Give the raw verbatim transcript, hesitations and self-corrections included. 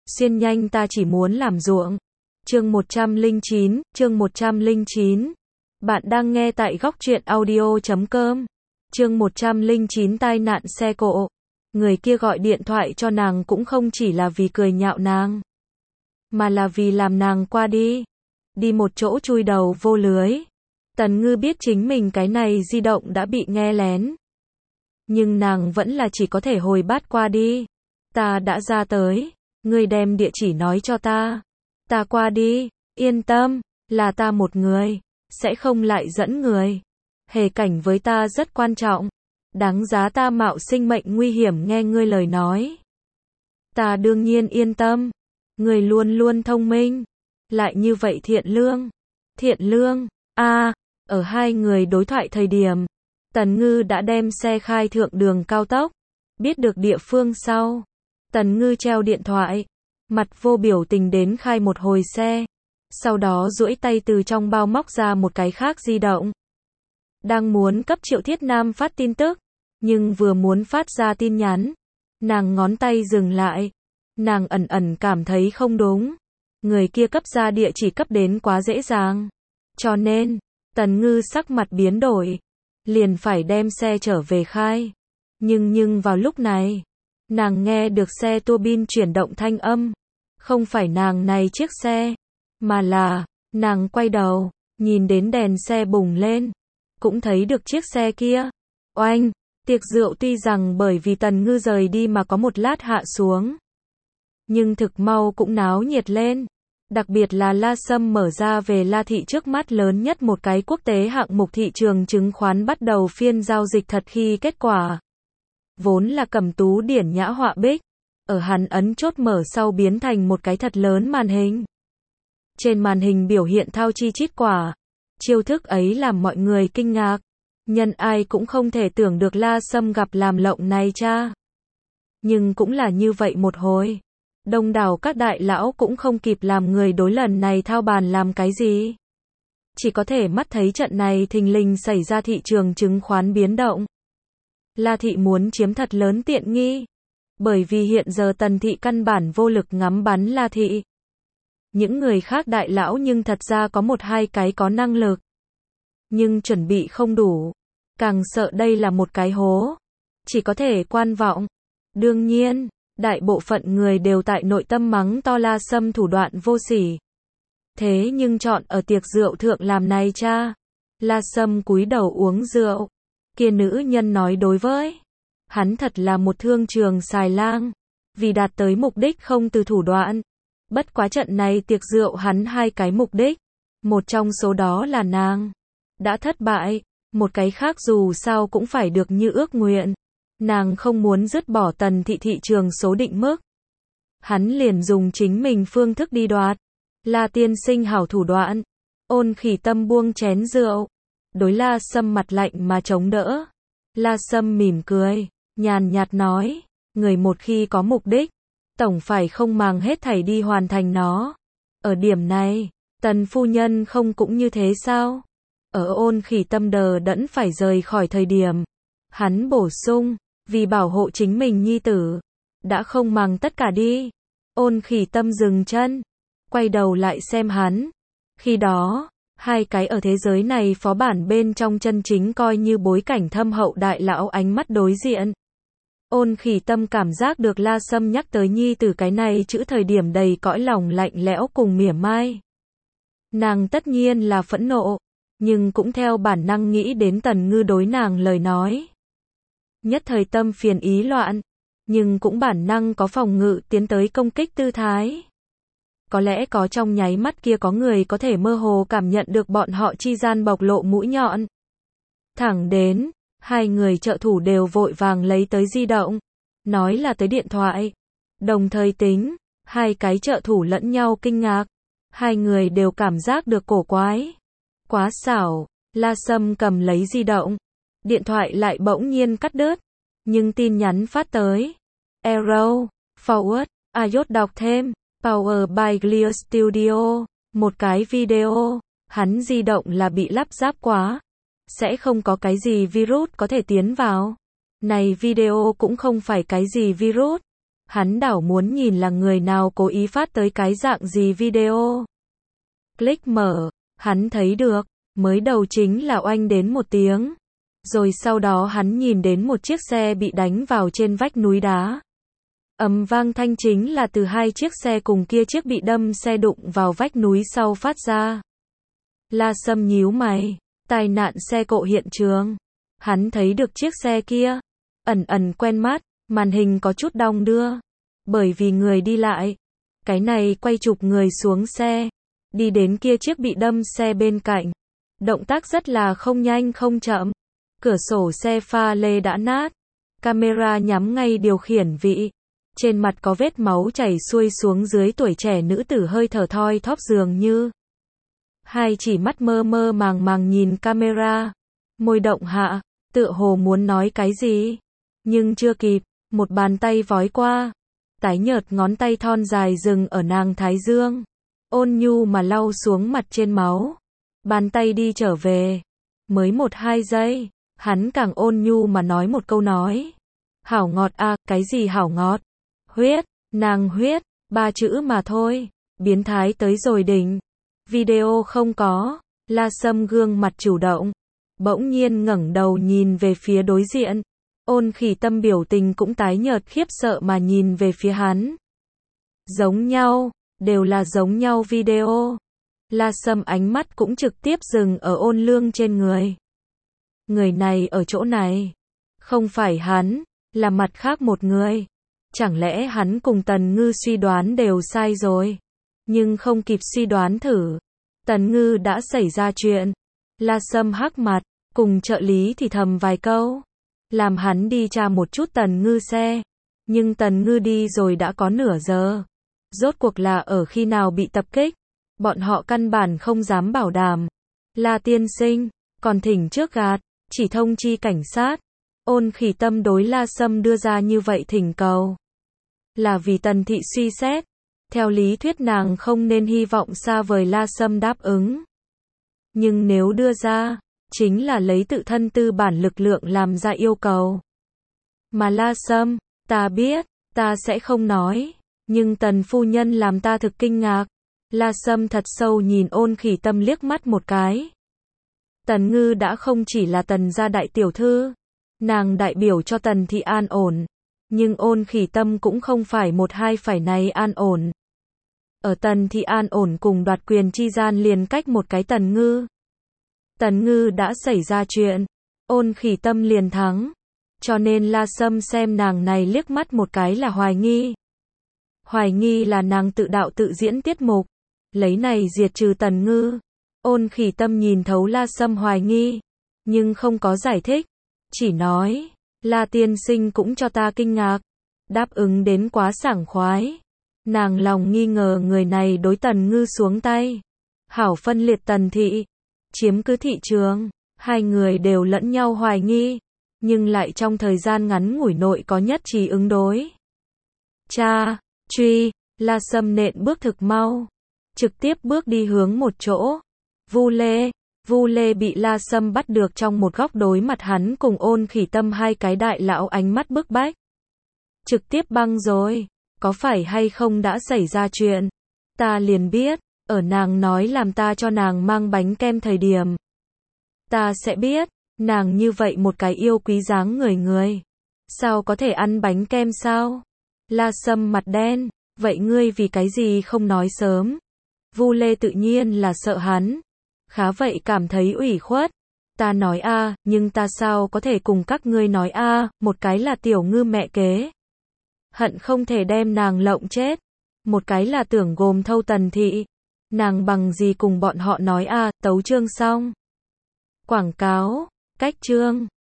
Xuyên nhanh ta chỉ muốn làm ruộng. Chương một trăm lẻ chín, chương một trăm lẻ chín. Bạn đang nghe tại góc truyện audio chấm com. Chương một trăm lẻ chín tai nạn xe cộ. Người kia gọi điện thoại cho nàng cũng không chỉ là vì cười nhạo nàng, mà là vì làm nàng qua đi. Đi một chỗ chui đầu vô lưới. Tần Ngư biết chính mình cái này di động đã bị nghe lén. Nhưng nàng vẫn là chỉ có thể hồi bát qua đi. Ta đã ra tới. Ngươi đem địa chỉ nói cho ta. Ta qua đi. Yên tâm. Là ta một người. Sẽ không lại dẫn người. Hề cảnh với ta rất quan trọng. Đáng giá ta mạo sinh mệnh nguy hiểm nghe ngươi lời nói. Ta đương nhiên yên tâm. Ngươi luôn luôn thông minh. Lại như vậy thiện lương. Thiện lương. A, à, ở hai người đối thoại thời điểm, Tần Ngư đã đem xe khai thượng đường cao tốc. Biết được địa phương sau, Tần Ngư treo điện thoại, mặt vô biểu tình đến khai một hồi xe. Sau đó duỗi tay từ trong bao móc ra một cái khác di động. Đang muốn cấp Triệu Thiết Nam phát tin tức, nhưng vừa muốn phát ra tin nhắn, nàng ngón tay dừng lại. Nàng ẩn ẩn cảm thấy không đúng. Người kia cấp ra địa chỉ cấp đến quá dễ dàng. Cho nên, Tần Ngư sắc mặt biến đổi, liền phải đem xe trở về khai. Nhưng nhưng vào lúc này, nàng nghe được xe tua bin chuyển động thanh âm. Không phải nàng này chiếc xe, mà là, nàng quay đầu, nhìn đến đèn xe bùng lên. Cũng thấy được chiếc xe kia. Oanh, tiệc rượu tuy rằng bởi vì Tần Ngư rời đi mà có một lát hạ xuống, nhưng thực mau cũng náo nhiệt lên. Đặc biệt là La Sâm mở ra về La Thị trước mắt lớn nhất một cái quốc tế hạng mục thị trường chứng khoán bắt đầu phiên giao dịch thật khi kết quả. Vốn là Cẩm Tú điển nhã họa bích, ở hắn ấn chốt mở sau biến thành một cái thật lớn màn hình. Trên màn hình biểu hiện thao chi chít quả. Chiêu thức ấy làm mọi người kinh ngạc. Nhân ai cũng không thể tưởng được La Sâm gặp làm lộng này cha. Nhưng cũng là như vậy một hồi. Đông đảo các đại lão cũng không kịp làm người đối lần này thao bàn làm cái gì. Chỉ có thể mắt thấy trận này thình lình xảy ra thị trường chứng khoán biến động. La Thị muốn chiếm thật lớn tiện nghi. Bởi vì hiện giờ Tần Thị căn bản vô lực ngắm bắn La Thị. Những người khác đại lão nhưng thật ra có một hai cái có năng lực. Nhưng chuẩn bị không đủ. Càng sợ đây là một cái hố. Chỉ có thể quan vọng. Đương nhiên, đại bộ phận người đều tại nội tâm mắng to La Sâm thủ đoạn vô sỉ. Thế nhưng chọn ở tiệc rượu thượng làm này cha. La Sâm cúi đầu uống rượu. Kia nữ nhân nói đối với hắn thật là một thương trường xài lang. Vì đạt tới mục đích không từ thủ đoạn. Bất quá trận này tiệc rượu hắn hai cái mục đích. Một trong số đó là nàng đã thất bại. Một cái khác dù sao cũng phải được như ước nguyện. Nàng không muốn dứt bỏ Tần Thị thị trường số định mức. Hắn liền dùng chính mình phương thức đi đoạt. La tiên sinh hảo thủ đoạn. Ôn Khỉ Tâm buông chén rượu. Đối La Sâm mặt lạnh mà chống đỡ. La Sâm mỉm cười, nhàn nhạt nói. Người một khi có mục đích, tổng phải không màng hết thảy đi hoàn thành nó. Ở điểm này, Tần phu nhân không cũng như thế sao? Ở Ôn Khỉ Tâm đờ đẫn phải rời khỏi thời điểm, hắn bổ sung, vì bảo hộ chính mình nhi tử, đã không màng tất cả đi. Ôn Khỉ Tâm dừng chân, quay đầu lại xem hắn. Khi đó, hai cái ở thế giới này phó bản bên trong chân chính coi như bối cảnh thâm hậu đại lão ánh mắt đối diện. Ôn Khỉ Tâm cảm giác được La Sâm nhắc tới nhi tử cái này chữ thời điểm đầy cõi lòng lạnh lẽo cùng mỉa mai. Nàng tất nhiên là phẫn nộ, nhưng cũng theo bản năng nghĩ đến Tần Ngư đối nàng lời nói. Nhất thời tâm phiền ý loạn, nhưng cũng bản năng có phòng ngự tiến tới công kích tư thái. Có lẽ có trong nháy mắt kia có người có thể mơ hồ cảm nhận được bọn họ chi gian bộc lộ mũi nhọn. Thẳng đến, hai người trợ thủ đều vội vàng lấy tới di động, nói là tới điện thoại. Đồng thời tính, hai cái trợ thủ lẫn nhau kinh ngạc. Hai người đều cảm giác được cổ quái. Quá xảo, La Sâm cầm lấy di động. Điện thoại lại bỗng nhiên cắt đứt. Nhưng tin nhắn phát tới. Arrow, forward, iốt đọc thêm. Power by Clear Studio. Một cái video. Hắn di động là bị lắp ráp quá. Sẽ không có cái gì virus có thể tiến vào. Này video cũng không phải cái gì virus. Hắn đảo muốn nhìn là người nào cố ý phát tới cái dạng gì video. Click mở, hắn thấy được, mới đầu chính là oanh đến một tiếng. Rồi sau đó hắn nhìn đến một chiếc xe bị đánh vào trên vách núi đá. Ầm vang thanh chính là từ hai chiếc xe cùng kia chiếc bị đâm xe đụng vào vách núi sau phát ra. La Sâm nhíu mày, tai nạn xe cộ hiện trường. Hắn thấy được chiếc xe kia, ẩn ẩn quen mắt, màn hình có chút đong đưa. Bởi vì người đi lại, cái này quay chụp người xuống xe, đi đến kia chiếc bị đâm xe bên cạnh. Động tác rất là không nhanh không chậm. Cửa sổ xe pha lê đã nát, camera nhắm ngay điều khiển vị. Trên mặt có vết máu chảy xuôi xuống dưới, tuổi trẻ nữ tử hơi thở thoi thóp dường như. Hai chỉ mắt mơ mơ màng màng nhìn camera, môi động hạ, tựa hồ muốn nói cái gì. Nhưng chưa kịp, một bàn tay vói qua, tái nhợt ngón tay thon dài dừng ở nàng thái dương. Ôn nhu mà lau xuống mặt trên máu. Bàn tay đi trở về. Mới một hai giây, hắn càng ôn nhu mà nói một câu nói. Hảo ngọt à, cái gì hảo ngọt? Huyết, nàng huyết, ba chữ mà thôi. Biến thái tới rồi đỉnh. Video không có. La Sâm gương mặt chủ động. Bỗng nhiên ngẩng đầu nhìn về phía đối diện. Ôn Khỉ Tâm biểu tình cũng tái nhợt khiếp sợ mà nhìn về phía hắn. Giống nhau, đều là giống nhau video. La Sâm ánh mắt cũng trực tiếp dừng ở Ôn Lương trên người. Người này ở chỗ này. Không phải hắn, là mặt khác một người. Chẳng lẽ hắn cùng Tần Ngư suy đoán đều sai rồi? Nhưng không kịp suy đoán thử. Tần Ngư đã xảy ra chuyện. La Sâm hắc mặt, cùng trợ lý thì thầm vài câu. Làm hắn đi tra một chút Tần Ngư xe. Nhưng Tần Ngư đi rồi đã có nửa giờ. Rốt cuộc là ở khi nào bị tập kích? Bọn họ căn bản không dám bảo đảm. La tiên sinh, còn thỉnh trước gạt, chỉ thông chi cảnh sát. Ôn Khỉ Tâm đối La Sâm đưa ra như vậy thỉnh cầu. Là vì Tần thị suy xét. Theo lý thuyết nàng không nên hy vọng xa vời La Sâm đáp ứng. Nhưng nếu đưa ra, chính là lấy tự thân tư bản lực lượng làm ra yêu cầu. Mà La Sâm, ta biết, ta sẽ không nói. Nhưng Tần phu nhân làm ta thực kinh ngạc. La Sâm thật sâu nhìn Ôn Khỉ Tâm liếc mắt một cái. Tần Ngư đã không chỉ là Tần gia đại tiểu thư. Nàng đại biểu cho Tần thị an ổn. Nhưng Ôn Khỉ Tâm cũng không phải một hai phải này an ổn. Ở Tần thị an ổn cùng đoạt quyền chi gian liền cách một cái Tần Ngư. Tần Ngư đã xảy ra chuyện. Ôn Khỉ Tâm liền thắng. Cho nên La Sâm xem nàng này liếc mắt một cái là hoài nghi. Hoài nghi là nàng tự đạo tự diễn tiết mục. Lấy này diệt trừ Tần Ngư. Ôn Khỉ Tâm nhìn thấu La Sâm hoài nghi. Nhưng không có giải thích. Chỉ nói, La tiên sinh cũng cho ta kinh ngạc. Đáp ứng đến quá sảng khoái. Nàng lòng nghi ngờ người này đối Tần Ngư xuống tay. Hảo phân liệt Tần thị. Chiếm cứ thị trường. Hai người đều lẫn nhau hoài nghi. Nhưng lại trong thời gian ngắn ngủi nội có nhất trí ứng đối. Cha, truy, La Sâm nện bước thực mau. Trực tiếp bước đi hướng một chỗ. Vu Lê. Vu Lê bị La Sâm bắt được trong một góc đối mặt hắn cùng Ôn Khỉ Tâm hai cái đại lão ánh mắt bức bách. Trực tiếp băng rồi. Có phải hay không đã xảy ra chuyện? Ta liền biết. Ở nàng nói làm ta cho nàng mang bánh kem thời điểm. Ta sẽ biết. Nàng như vậy một cái yêu quý dáng người người. Sao có thể ăn bánh kem sao? La Sâm mặt đen. Vậy ngươi vì cái gì không nói sớm? Vu Lê tự nhiên là sợ hắn. Khá vậy cảm thấy ủy khuất. Ta nói a, nhưng ta sao có thể cùng các ngươi nói a, một cái là Tiểu Ngư mẹ kế. Hận không thể đem nàng lộng chết. Một cái là tưởng gồm thâu Tần thị. Nàng bằng gì cùng bọn họ nói a, tấu chương xong. Quảng cáo, cách chương.